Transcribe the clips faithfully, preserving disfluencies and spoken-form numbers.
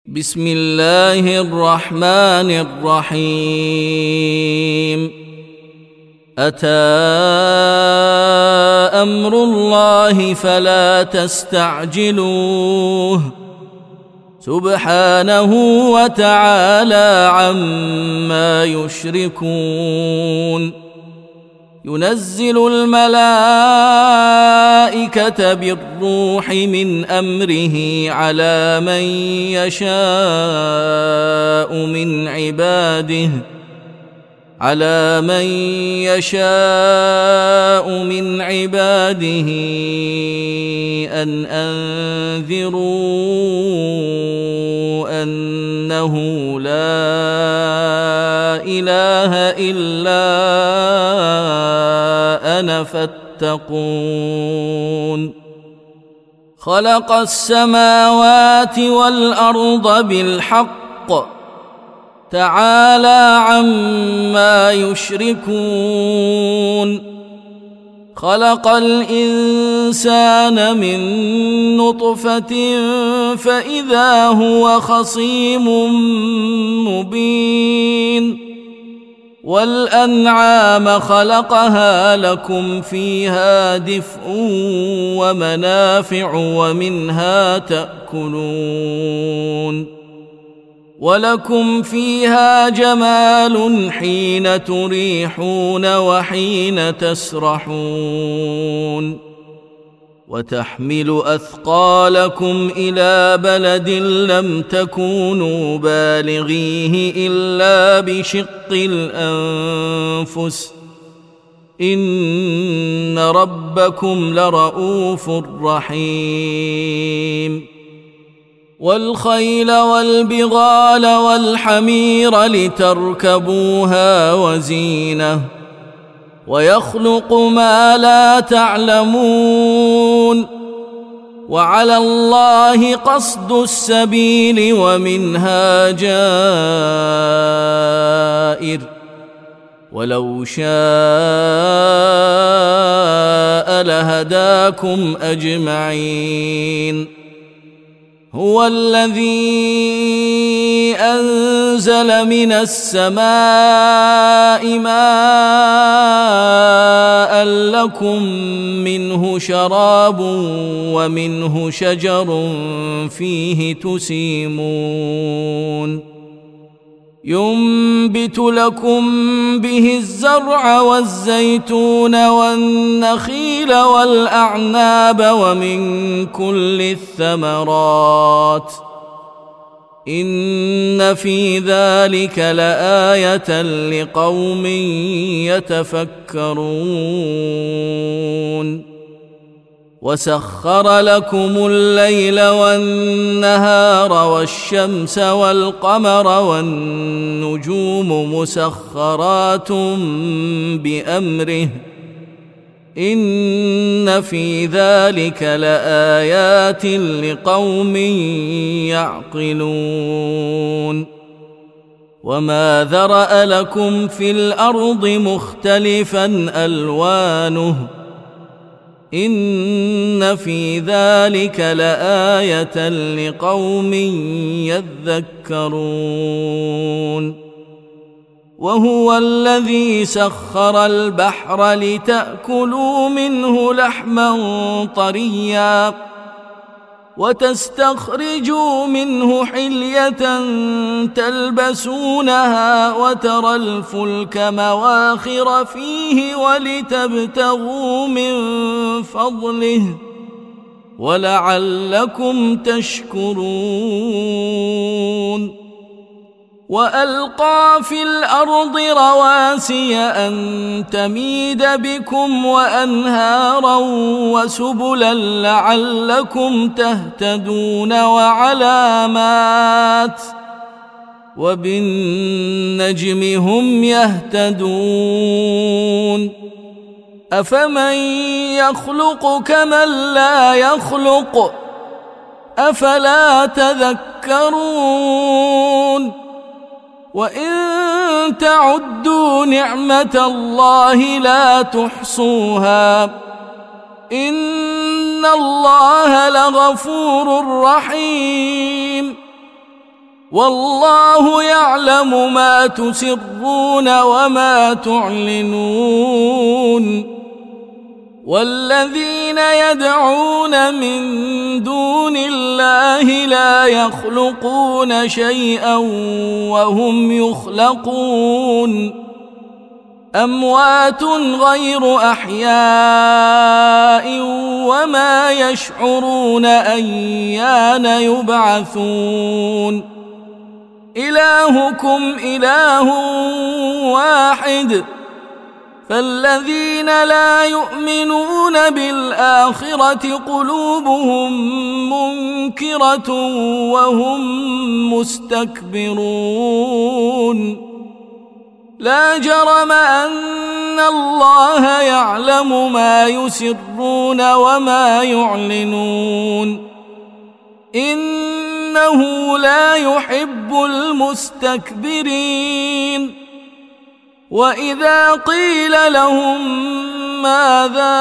بسم الله الرحمن الرحيم. أتى أمر الله فلا تستعجلوه سبحانه وتعالى عما يشركون. ينزل الملائكة بالروح من أمره على من يشاء من عباده على من يشاء من عباده أن أنذروا أنه لا إله إلا أنا فاتقون. خلق السماوات والأرض بالحق تعالى عما يشركون. خلق الإنسان من نطفة فإذا هو خصيم مبين. والأنعام خلقها لكم فيها دفء ومنافع ومنها تأكلون. ولكم فيها جمال حين تريحون وحين تسرحون. وتحمل أثقالكم إلى بلد لم تكونوا بالغيه إلا بشق الأنفس إن ربكم لرؤوف رحيم. والخيل والبغال والحمير لتركبوها وزينة ويخلق ما لا تعلمون. وعلى الله قصد السبيل ومنها جائر ولو شاء لهداكم أجمعين. هو الذي أنزل من السماء ماء لكم منه شراب ومنه شجر فيه تسيمون. ينبت لكم به الزرع والزيتون والنخيل والأعناب ومن كل الثمرات إن في ذلك لآية لقوم يتفكرون. وسخر لكم الليل والنهار والشمس والقمر والنجوم مسخرات بأمره إن في ذلك لآيات لقوم يعقلون. وما ذرأ لكم في الأرض مختلفا ألوانه إن في ذلك لآية لقوم يذكرون. وهو الذي سخر البحر لتأكلوا منه لحما طريا وتستخرجوا منه حلية تلبسونها وترى الفلك مواخر فيه ولتبتغوا من فضله ولعلكم تشكرون. وألقى في الأرض رواسي أن تميد بكم وأنهارا وسبلا لعلكم تهتدون وعلامات وبالنجم هم يهتدون. أفمن يخلق كمن لا يخلق أفلا تذكرون. وإن تعدوا نعمة الله لا تحصوها إن الله لغفور رحيم. والله يعلم ما تسرون وما تعلنون والذين يدعون من دون الله لا يخلقون شيئا وهم يخلقون أموات غير أحياء وما يشعرون أيان يبعثون إلهكم إله واحد فالذين لا يؤمنون بالآخرة قلوبهم منكرة وهم مستكبرون لا جرم أن الله يعلم ما يسرون وما يعلنون إنه لا يحب المستكبرين وإذا قيل لهم ماذا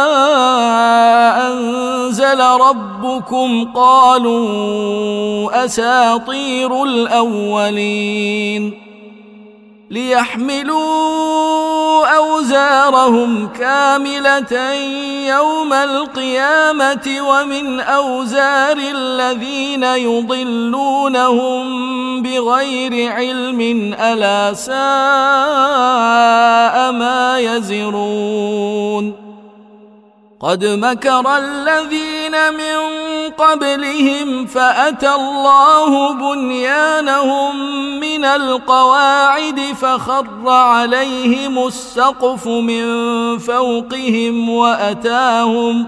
أنزل ربكم قالوا أساطير الأولين ليحملوا أوزارهم كاملة يوم القيامة ومن أوزار الذين يضلونهم بغير علم ألا ساء ما يزرون قد مكر الذين من قبلهم فأتى الله بنيانهم من القواعد فخر عليهم السقف من فوقهم وأتاهم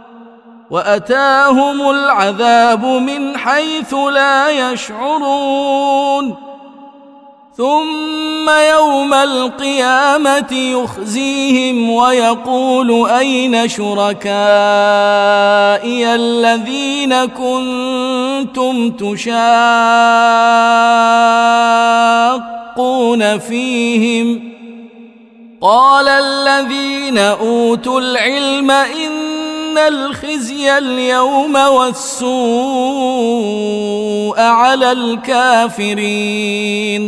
وأتاهم العذاب من حيث لا يشعرون ثم يوم القيامة يخزيهم ويقول أين شركائي الذين كنتم تشاقون فيهم قال الذين أوتوا العلم إن الخزي اليوم والسوء على الكافرين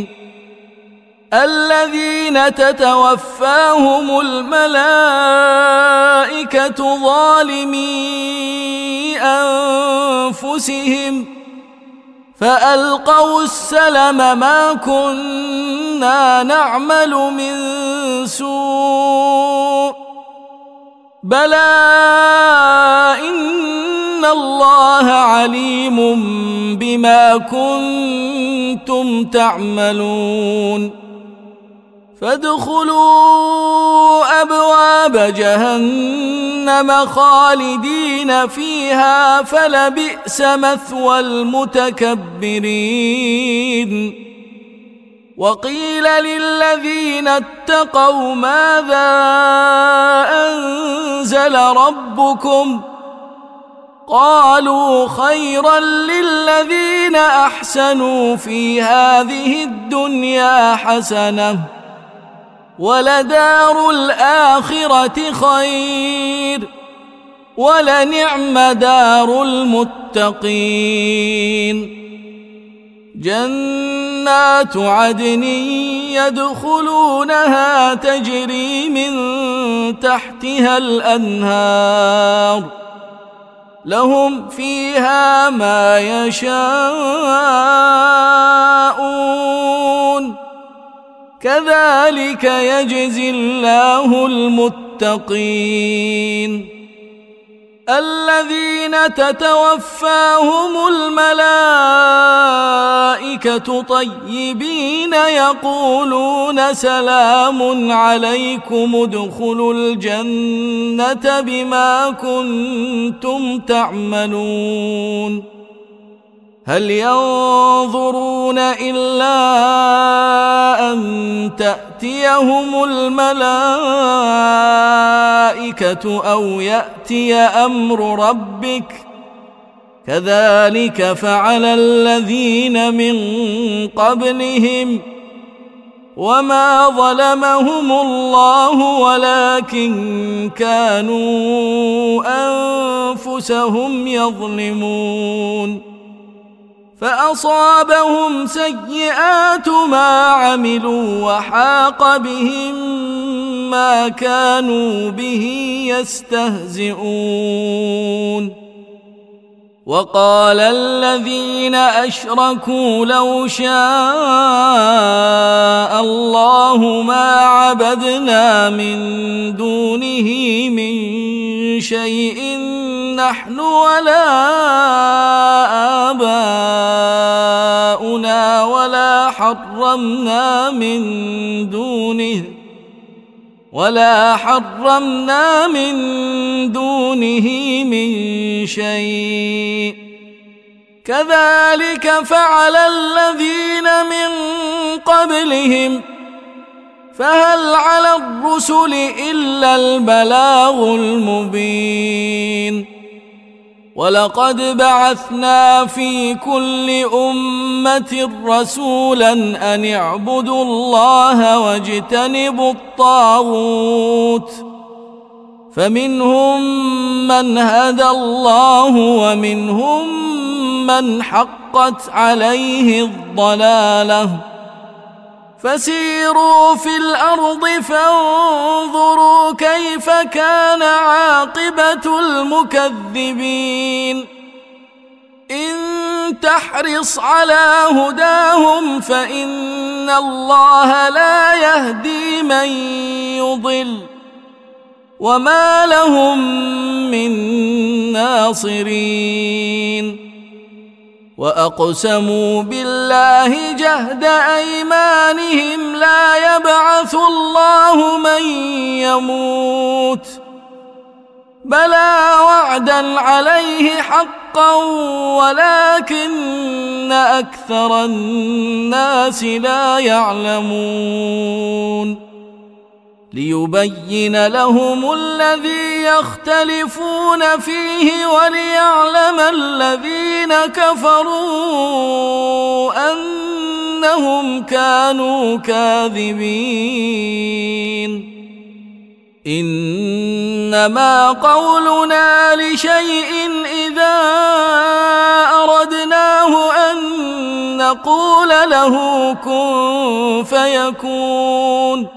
الذين تتوفاهم الملائكة ظالمي أنفسهم فألقوا السلم ما كنا نعمل من سوء بلى إن الله عليم بما كنتم تعملون فادخلوا أبواب جهنم خالدين فيها فلبئس مثوى المتكبرين وقيل للذين اتقوا ماذا أنزل ربكم قالوا خيرا للذين أحسنوا في هذه الدنيا حسنة ولدار الآخرة خير ولنعم دار المتقين جنات عدن يدخلونها تجري من تحتها الأنهار لهم فيها ما يشاءون كذلك يجزي الله المتقين الذين تتوفاهم الملائكة طيبين يقولون سلام عليكم ادخلوا الجنة بما كنتم تعملون هل ينظرون إلا أن تأتيهم الملائكة أو يأتي أمر ربك كذلك فعل الذين من قبلهم وما ظلمهم الله ولكن كانوا أنفسهم يظلمون فأصابهم سيئات ما عملوا وحاق بهم ما كانوا به يستهزئون. وقال الذين أشركوا لو شاء الله ما عبدنا من دونه من شيء نحن ولا آباؤنا ولا حرمنا من دونه ولا حرمنا من دونه من شيء كذلك فعل الذين من قبلهم فهل على الرسل إلا البلاغ المبين. ولقد بعثنا في كل أمة رسولا أن اعبدوا الله واجتنبوا الطاغوت فمنهم من هدى الله ومنهم من حقت عليه الضلالة فسيروا في الأرض فانظروا كيف كان عاقبة المكذبين. إن تحرص على هداهم فإن الله لا يهدي من يضل وما لهم من ناصرين. وأقسموا بالله جهد أيمانهم لا يبعث الله من يموت بلى وعدا عليه حقا ولكن أكثر الناس لا يعلمون. ليبين لهم الذي يختلفون فيه وليعلم الذين كفروا أنهم كانوا كاذبين. إنما قولنا لشيء إذا أردناه أن نقول له كن فيكون.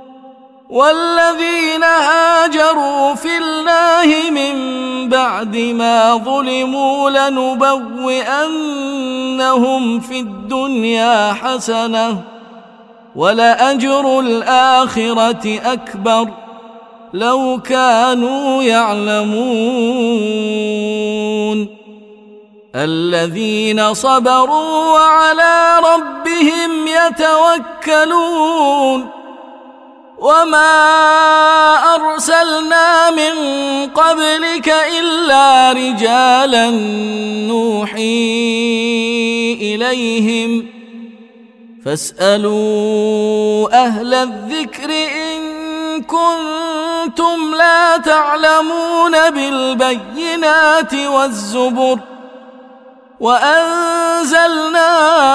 والذين هاجروا في الله من بعد ما ظلموا لنبوئنهم في الدنيا حسنة ولأجر الآخرة أكبر لو كانوا يعلمون. الذين صبروا وعلى ربهم يتوكلون. وما أرسلنا من قبلك إلا رجالا نوحي إليهم فاسألوا أهل الذكر إن كنتم لا تعلمون بالبينات والزبر وأنزلنا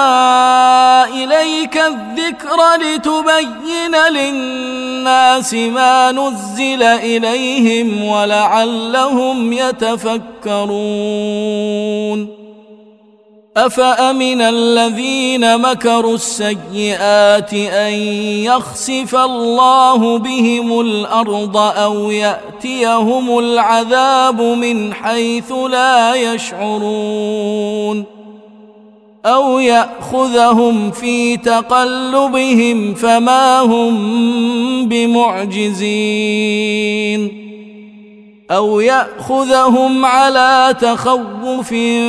إليك الذكر لتبين للناس ما نزل إليهم ولعلهم يتفكرون. أفأمن الذين مكروا السيئات أن يخسف الله بهم الأرض أو يأتيهم العذاب من حيث لا يشعرون أو يأخذهم في تقلبهم فما هم بمعجزين أو يأخذهم على تخوف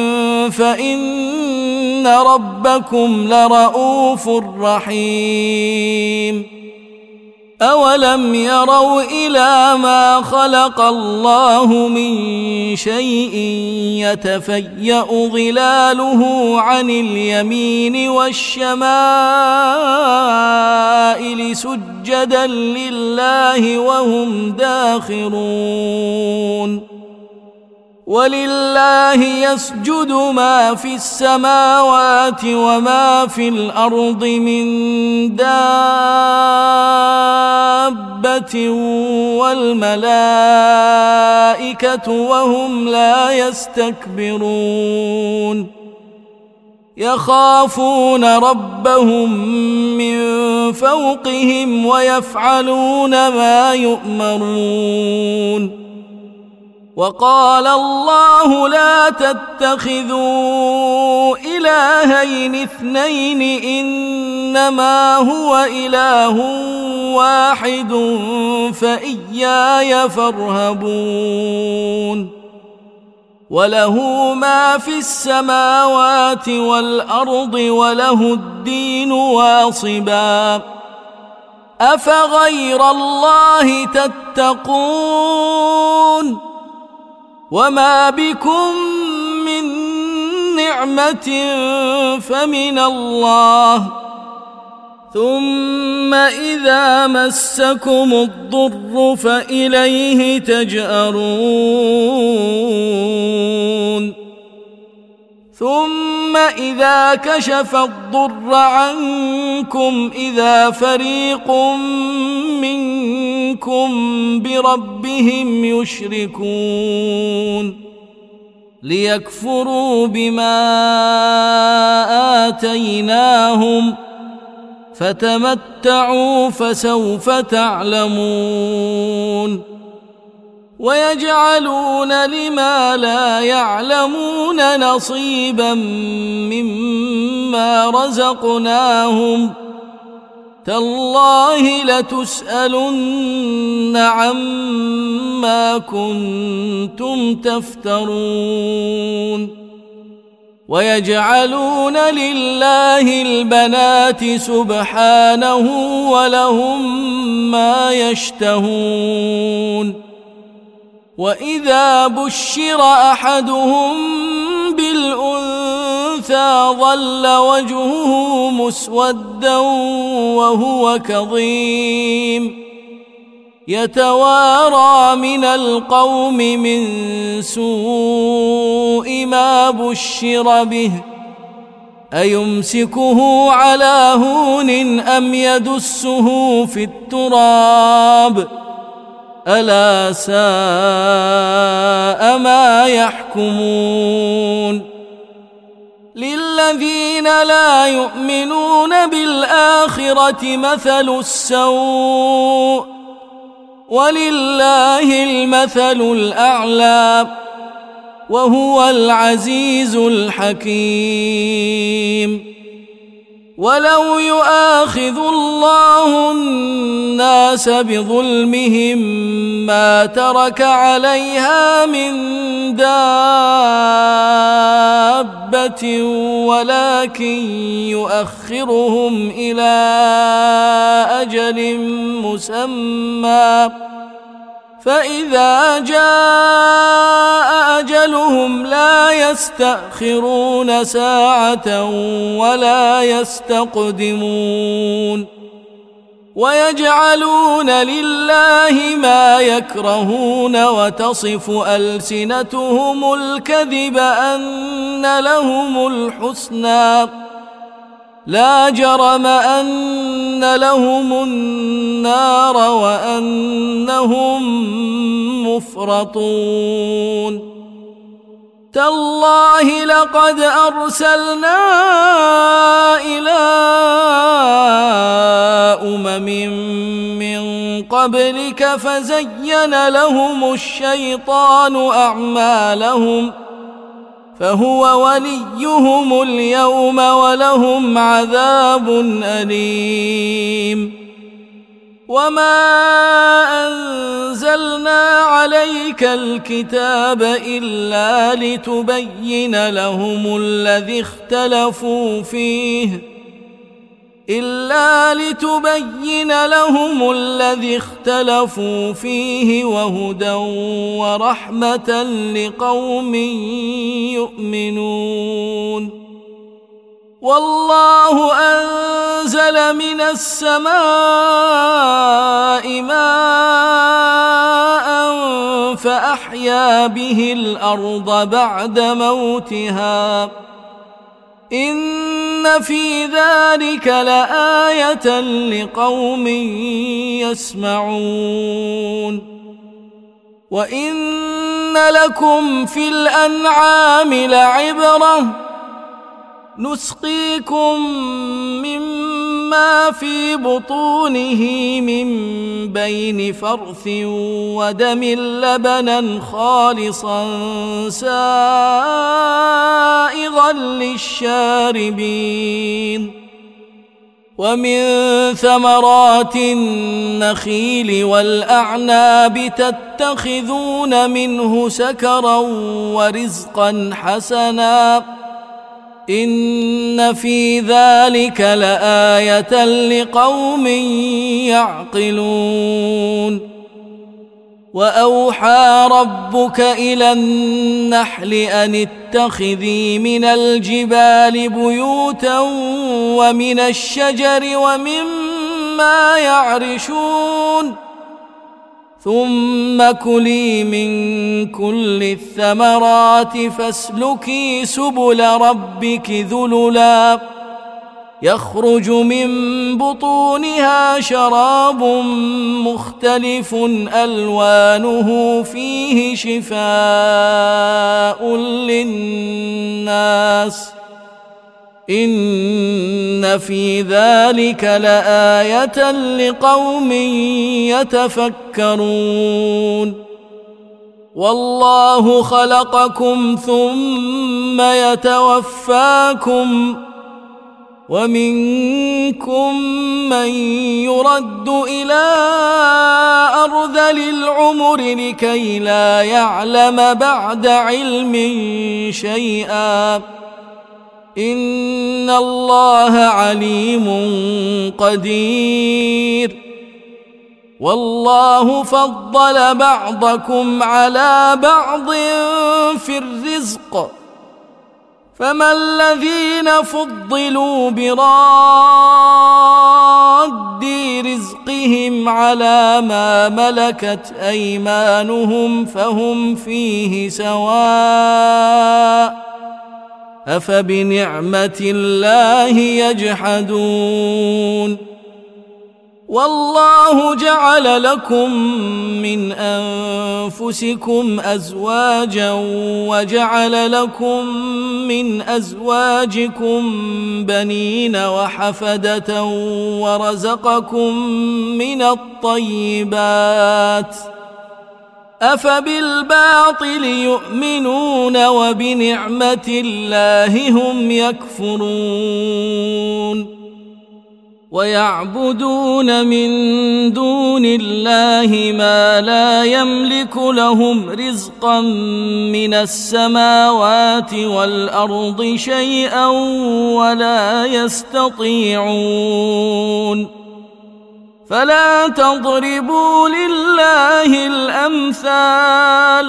فإن ربكم لرؤوف رحيم. أولم يروا إلى ما خلق الله من شيء يتفيأ ظلاله عن اليمين والشمائل سجدا لله وهم داخرون. ولله يسجد ما في السماوات وما في الأرض من دابة والملائكة وهم لا يستكبرون يخافون ربهم من فوقهم ويفعلون ما يؤمرون. وقال الله لا تتخذوا إلهين اثنين إنما هو إله واحد فإياي فارهبون. وله ما في السماوات والأرض وله الدين واصبا أفغير الله تتقون. وما بكم من نعمة فمن الله ثم إذا مسكم الضر فإليه تجأرون. ثم إذا كشف الضر عنكم إذا فريق منكم بربهم يشركون ليكفروا بما آتيناهم فتمتعوا فسوف تعلمون. ويجعلون لما لا يعلمون نصيبا مما رزقناهم تالله لتسألن عما كنتم تفترون. ويجعلون لله البنات سبحانه ولهم ما يشتهون. وإذا بشر أحدهم بالأنثى ظل وجهه مسودا وهو كظيم يتوارى من القوم من سوء ما بشر به أيمسكه على هون أم يدسه في التراب ألا ساء ما يحكمون. للذين لا يؤمنون بالآخرة مثل السوء ولله المثل الأعلى وهو العزيز الحكيم. ولو يؤاخذ الله الناس بظلمهم ما ترك عليها من دابة ولكن يؤخرهم إلى أجل مسمى فإذا جاء أجلهم لا يستأخرون ساعة ولا يستقدمون. ويجعلون لله ما يكرهون وتصف ألسنتهم الكذب أن لهم الحسنى لا جرم أن لهم النار وأنهم مفرطون. تالله لقد أرسلنا إلى أمم من قبلك فزين لهم الشيطان أعمالهم فهو وليهم اليوم ولهم عذاب أليم. وما أنزلنا عليك الكتاب إلا لتبين لهم الذي اختلفوا فيه إلا لتبين لهم الذي اختلفوا فيه وهدى ورحمة لقوم يؤمنون. والله أنزل من السماء ماء فأحيا به الأرض بعد موتها إن في ذلك لآية لقوم يسمعون. وإن لكم في الأنعام لعبرة نسقيكم مما في بطونه من بين فرث ودم لبنا خالصا سائغا للشاربين ومن ثمرات النخيل والأعناب تتخذون منه سكرا ورزقا حسنا إن في ذلك لآية لقوم يعقلون وأوحى ربك إلى النحل أن اتخذي من الجبال بيوتا ومن الشجر ومما يعرشون ثم كلي من كل الثمرات فاسلكي سبل ربك ذللا يخرج من بطونها شراب مختلف ألوانه فيه شفاء للناس إن في ذلك لآية لقوم يتفكرون والله خلقكم ثم يتوفاكم ومنكم من يرد إلى أرذل العمر لكي لا يعلم بعد علم شيئا إن الله عليم قدير والله فضل بعضكم على بعض في الرزق فما الذين فضلوا براد رزقهم على ما ملكت أيمانهم فهم فيه سواء أفبنعمة الله يجحدون والله جعل لكم من أنفسكم أزواجا وجعل لكم من أزواجكم بنين وحفدة ورزقكم من الطيبات أفبالباطل يؤمنون وبنعمة الله هم يكفرون ويعبدون من دون الله ما لا يملك لهم رزقا من السماوات والأرض شيئا ولا يستطيعون فلا تضربوا لله الأمثال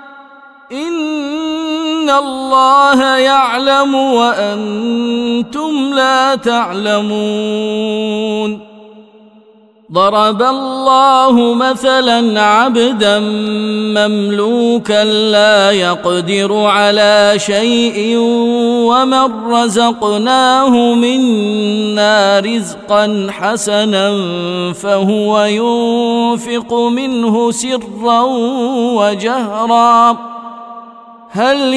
إن الله يعلم وأنتم لا تعلمون ضرب الله مثلا عبدا مملوكا لا يقدر على شيء ومن رزقناه منا رزقا حسنا فهو ينفق منه سرا وجهرا هل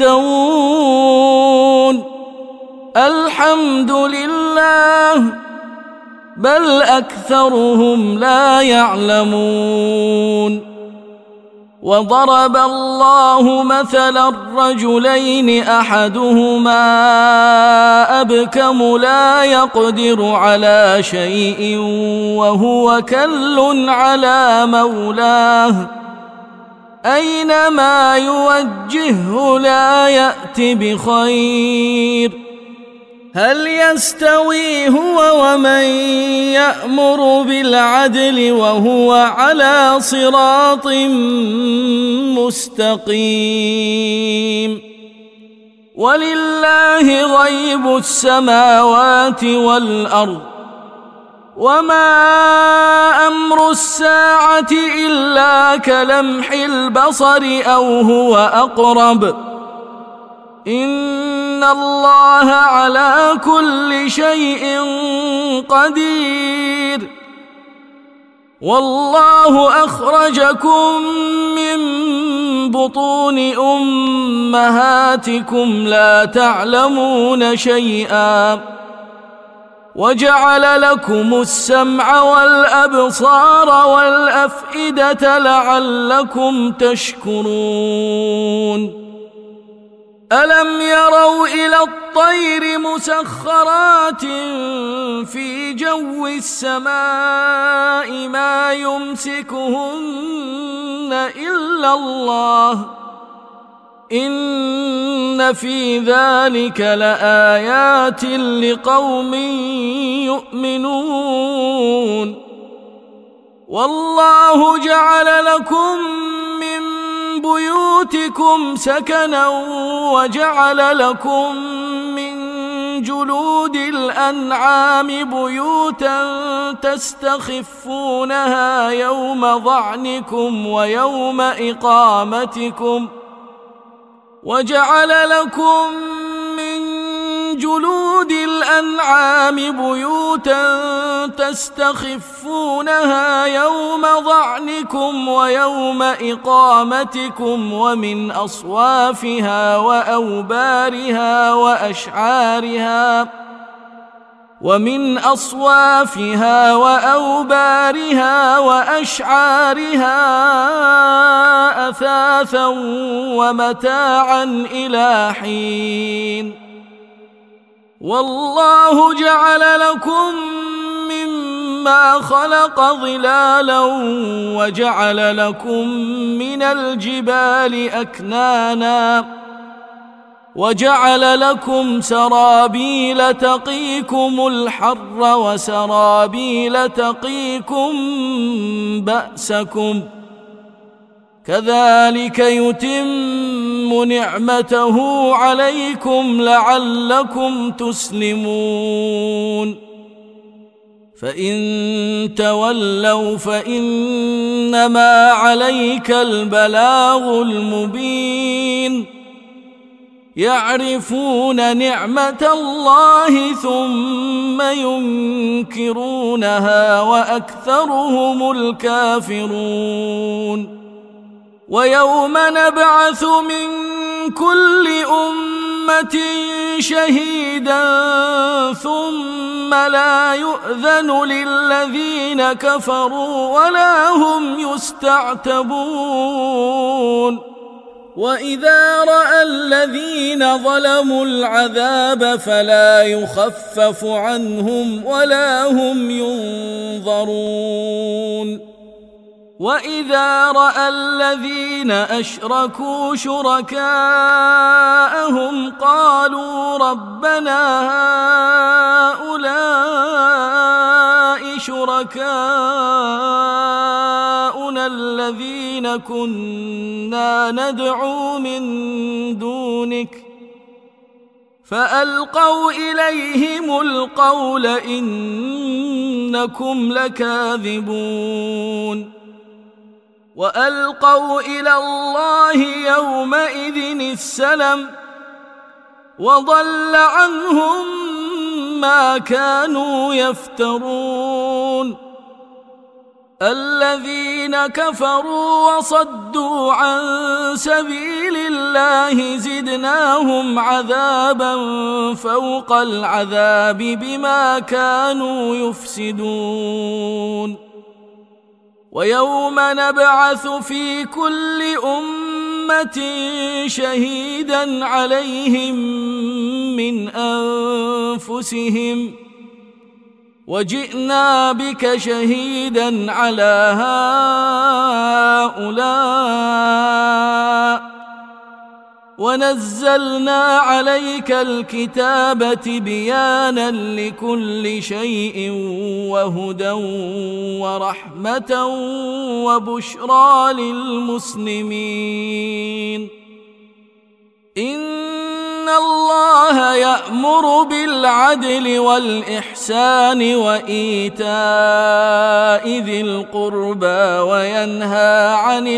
يستوون الحمد لله بل أكثرهم لا يعلمون وضرب الله مثلا رجلين أحدهما أبكم لا يقدر على شيء وهو كل على مولاه أينما يوجهه لا يأت بخير هل يستوي هو ومن يأمر بالعدل وهو على صراط مستقيم ولله غيب السماوات والأرض وما أمر الساعة إلا كلمح البصر أو هو أقرب إن الله على كل شيء قدير والله أخرجكم من بطون أمهاتكم لا تعلمون شيئا وجعل لكم السمع والأبصار والأفئدة لعلكم تشكرون ألم يروا إلى الطير مسخرات في جو السماء ما يمسكهن إلا الله إن في ذلك لآيات لقوم يؤمنون والله جعل لكم من بيوتكم سكنا وجعل لكم من جلود الأنعام بيوتا تستخفونها يوم ظعنكم ويوم إقامتكم وجعل لكم من جلود الأنعام بيوتا تستخفونها يوم ظعنكم ويوم إقامتكم ومن أصوافها وأوبارها وأشعارها ومن أصوافها وأوبارها وأشعارها أثاثا ومتاعا إلى حين والله جعل لكم مما خلق ظلالا وجعل لكم من الجبال أكنانا وجعل لكم سرابيل تقيكم الحر وسرابيل تقيكم بأسكم كذلك يتم نعمته عليكم لعلكم تسلمون فإن تولوا فإنما عليك البلاغ المبين يعرفون نعمة الله ثم ينكرونها وأكثرهم الكافرون ويوم نبعث من كل أمة شهيدا ثم لا يؤذن للذين كفروا ولا هم يستعتبون وإذا رأى الذين ظلموا العذاب فلا يخفف عنهم ولا هم ينظرون وإذا رأى الذين أشركوا شركاءهم قالوا ربنا هؤلاء شركاؤنا الذين كنا ندعو من دونك فألقوا إليهم القول إنكم لكاذبون وألقوا إلى الله يومئذ السلم وضل عنهم ما كانوا يفترون الذين كفروا وصدوا عن سبيل الله زدناهم عذابا فوق العذاب بما كانوا يفسدون ويوم نبعث في كل أمة شهيدا عليهم من أنفسهم وجئنا بك شهيدا على هؤلاء ونزلنا عليك الكتاب تبيانا لكل شيء وهدى ورحمة وبشرى للمسلمين إن الله يأمر بالعدل والإحسان وإيتاء ذي القربى وينهى عن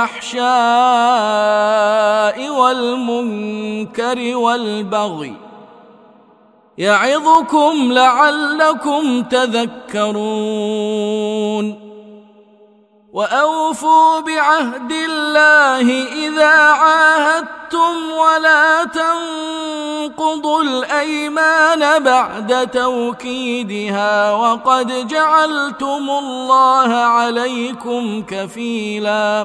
الفحشاء والمنكر والبغي يعظكم لعلكم تذكرون وأوفوا بعهد الله إذا عاهدتم ولا تنقضوا الأيمان بعد توكيدها وقد جعلتم الله عليكم كفيلا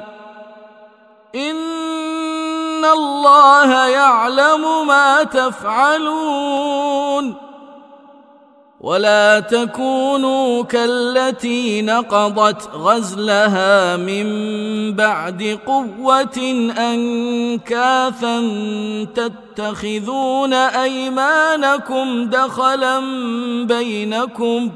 إن الله يعلم ما تفعلون ولا تكونوا كالتي نقضت غزلها من بعد قوة أنكاثا تتخذون أيمانكم دخلا بينكم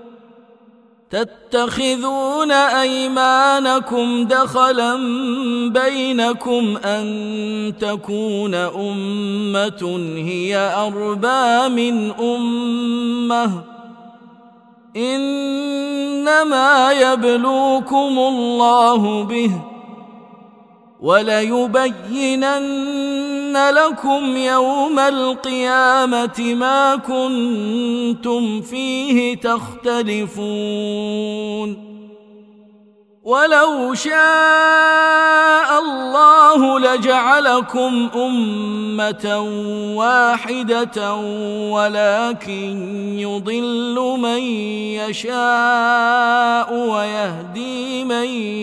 تتخذون أيمانكم دخلا بينكم أن تكون أمة هي أربى من أمة إنما يبلوكم الله به وليبينن لكم يوم القيامة ما كنتم فيه تختلفون ولو شاء الله لجعلكم أمة واحدة ولكن يضل من يشاء ويهدي من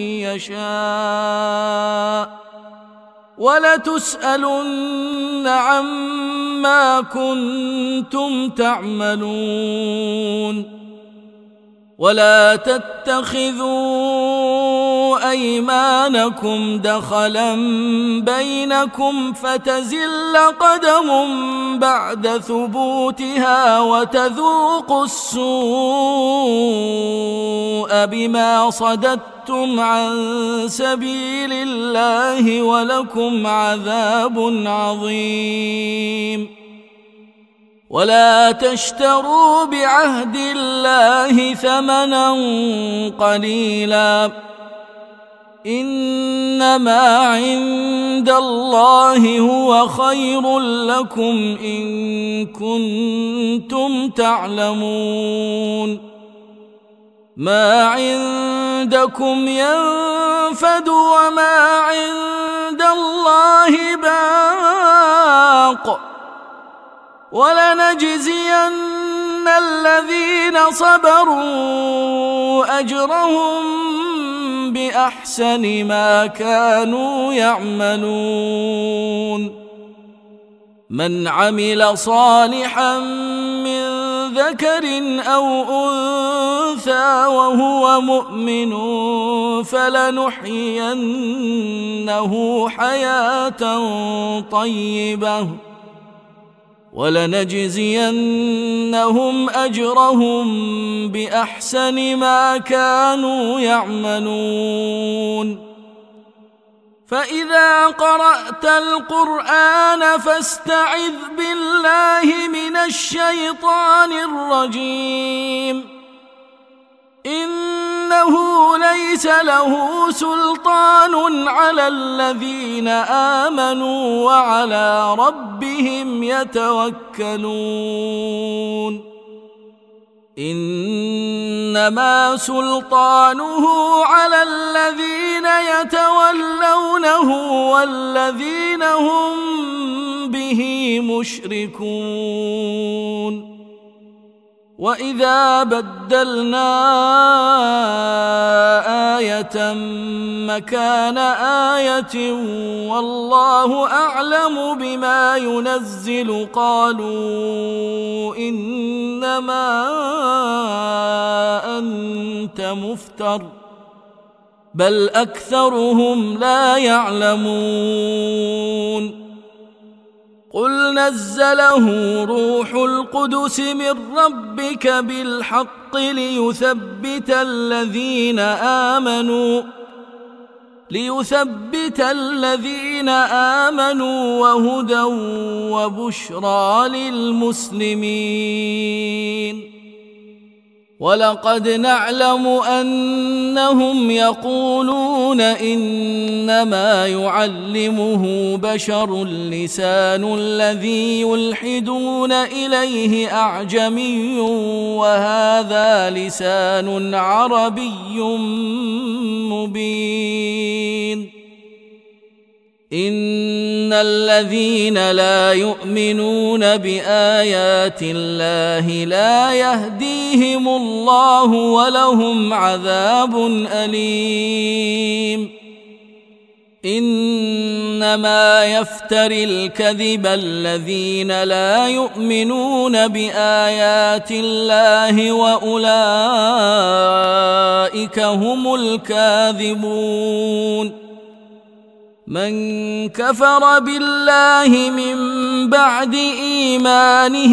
يشاء ولتسألن عما كنتم تعملون ولا تتخذوا أيمانكم دخلا بينكم فتزل قدم بعد ثبوتها وتذوقوا السوء بما صددتم عن سبيل الله ولكم عذاب عظيم ولا تشتروا بعهد الله ثمنا قليلا إنما عند الله هو خير لكم إن كنتم تعلمون ما عندكم ينفد وما عند الله باق ولنجزين الذين صبروا أجرهم بأحسن ما كانوا يعملون من عمل صالحا من ذكر أو أنثى وهو مؤمن فلنحيينه حياة طيبة ولنجزينهم أجرهم بأحسن ما كانوا يعملون فإذا قرأت القرآن فاستعذ بالله من الشيطان الرجيم إنه ليس له سلطان على الذين آمنوا وعلى ربهم يتوكلون إنما سلطانه على الذين يتولونه والذين هم به مشركون وإذا بدلنا آية مكان آية والله أعلم بما ينزل قالوا إنما أنت مفتر بل أكثرهم لا يعلمون قل نزله روح القدس من ربك بالحق ليثبت الذين آمنوا ليثبت الذين آمنوا وهدى وبشرى للمسلمين ولقد نعلم أنهم يقولون إنما يعلمه بشر لسان الذي يلحدون إليه أعجمي وهذا لسان عربي مبين إن الذين لا يؤمنون بآيات الله لا يهديهم الله ولهم عذاب أليم إنما يفتري الكذب الذين لا يؤمنون بآيات الله وأولئك هم الكاذبون من كفر بالله من بعد إيمانه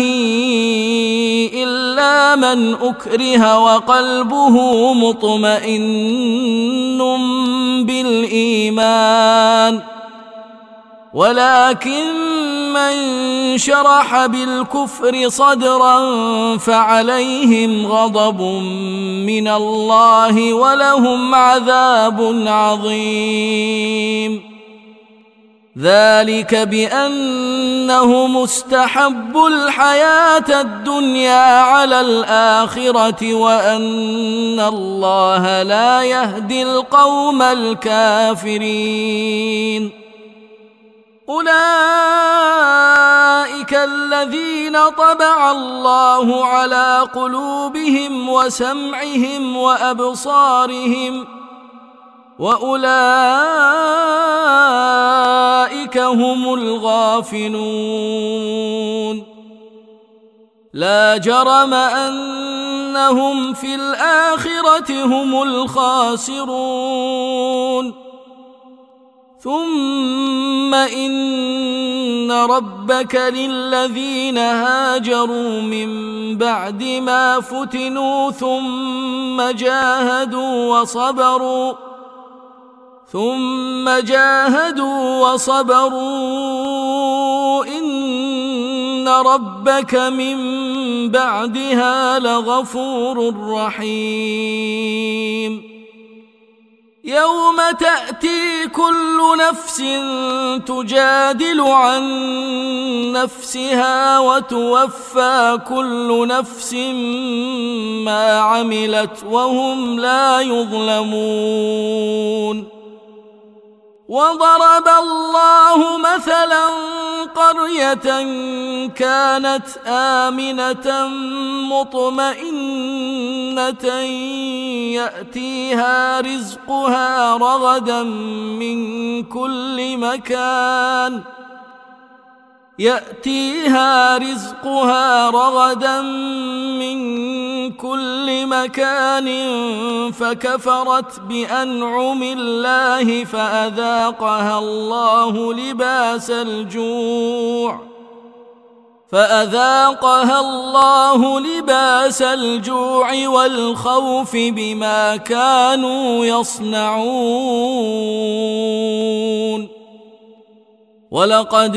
إلا من أكره وقلبه مطمئن بالإيمان ولكن من شرح بالكفر صدرا فعليهم غضب من الله ولهم عذاب عظيم ذلك بأنهم استحبوا الحياة الدنيا على الآخرة وأن الله لا يهدي القوم الكافرين أولئك الذين طبع الله على قلوبهم وسمعهم وأبصارهم وأولئك هم الغافلون لا جرم أنهم في الآخرة هم الخاسرون ثم إن ربك للذين هاجروا من بعد ما فتنوا ثم جاهدوا وصبروا ثم جاهدوا وصبروا إن ربك من بعدها لغفور رحيم يوم تأتي كل نفس تجادل عن نفسها وتوفى كل نفس ما عملت وهم لا يظلمون وضرب الله مثلا قرية كانت آمنة مطمئنة يأتيها رزقها رغدا من كل مكان يأتيها رزقها رغدا من كل مكان فكفرت بأنعم الله فأذاقها الله لباس الجوع فأذاقها الله لباس الجوع والخوف بما كانوا يصنعون ولقد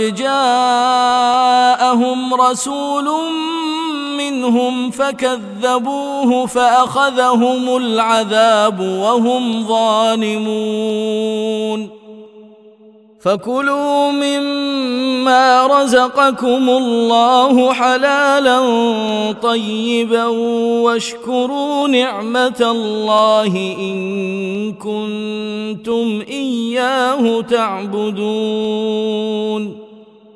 جاءهم رسول منهم فكذبوه فأخذهم العذاب وهم ظالمون فكلوا مما رزقكم الله حلالا طيبا واشكروا نعمة الله إن كنتم إياه تعبدون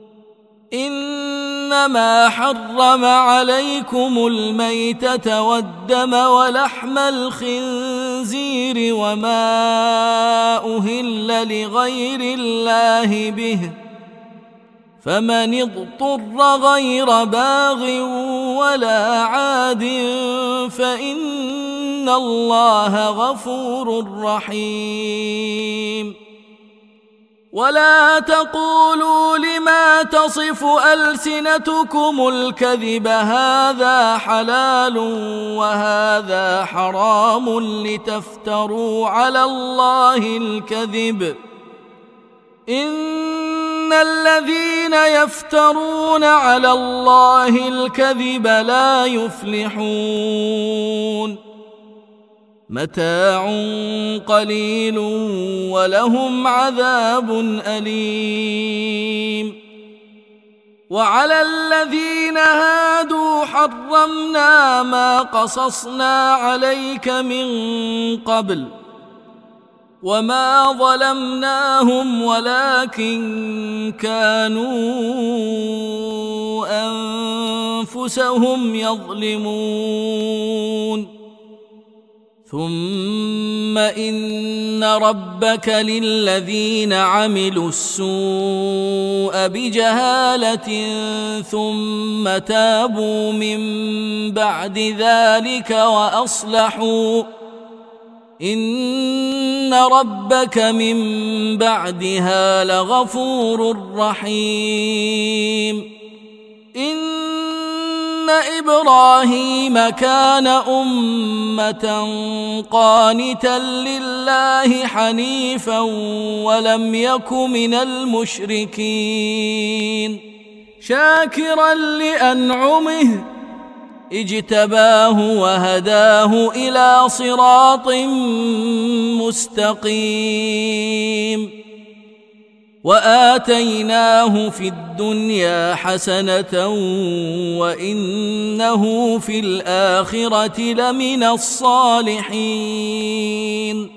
إنما حرم عليكم الميتة والدم ولحم الخنزير وما أهل لغير الله به فمن اضطر غير باغ ولا عاد فإن الله غفور رحيم ولا تقولوا لما تصف ألسنتكم الكذب هذا حلال وهذا حرام لتفتروا على الله الكذب إن إن الذين يفترون على الله الكذب لا يفلحون متاع قليل ولهم عذاب أليم وعلى الذين هادوا حرمنا ما قصصنا عليك من قبل وما ظلمناهم ولكن كانوا أنفسهم يظلمون ثم إن ربك للذين عملوا السوء بجهالة ثم تابوا من بعد ذلك وأصلحوا إن ربك من بعدها لغفور رحيم إن إبراهيم كان أمة قانتا لله حنيفا ولم يك من المشركين شاكرا لأنعمه اجتباه وهداه إلى صراط مستقيم وآتيناه في الدنيا حسنة وإنه في الآخرة لمن الصالحين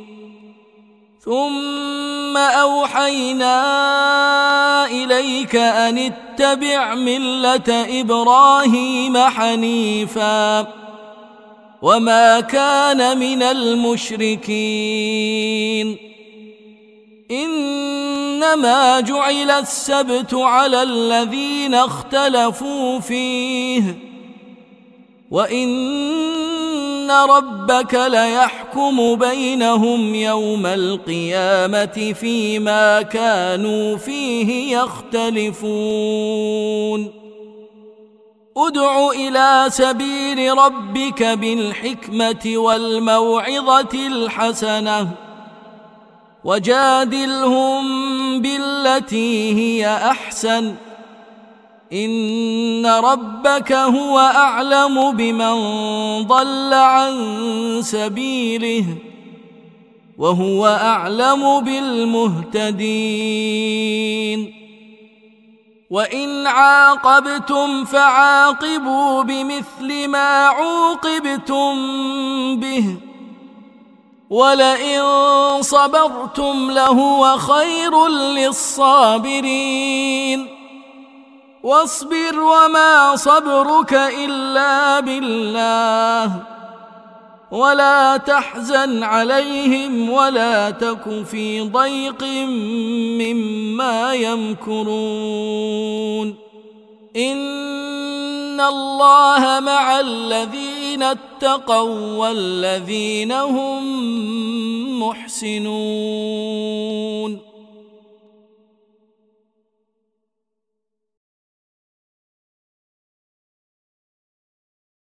ثم أوحينا إليك أن اتبع ملة إبراهيم حنيفا وما كان من المشركين إنما جعل السبت على الذين اختلفوا فيه وإن ربك ليحكم بينهم يوم القيامة فيما كانوا فيه يختلفون ادع إلى سبيل ربك بالحكمة والموعظة الحسنة وجادلهم بالتي هي أحسن إن ربك هو أعلم بمن ضل عن سبيله وهو أعلم بالمهتدين وإن عاقبتم فعاقبوا بمثل ما عوقبتم به ولئن صبرتم لهو خير للصابرين واصبر وما صبرك إلا بالله ولا تحزن عليهم ولا تك في ضيق مما يمكرون إن الله مع الذين اتقوا والذين هم محسنون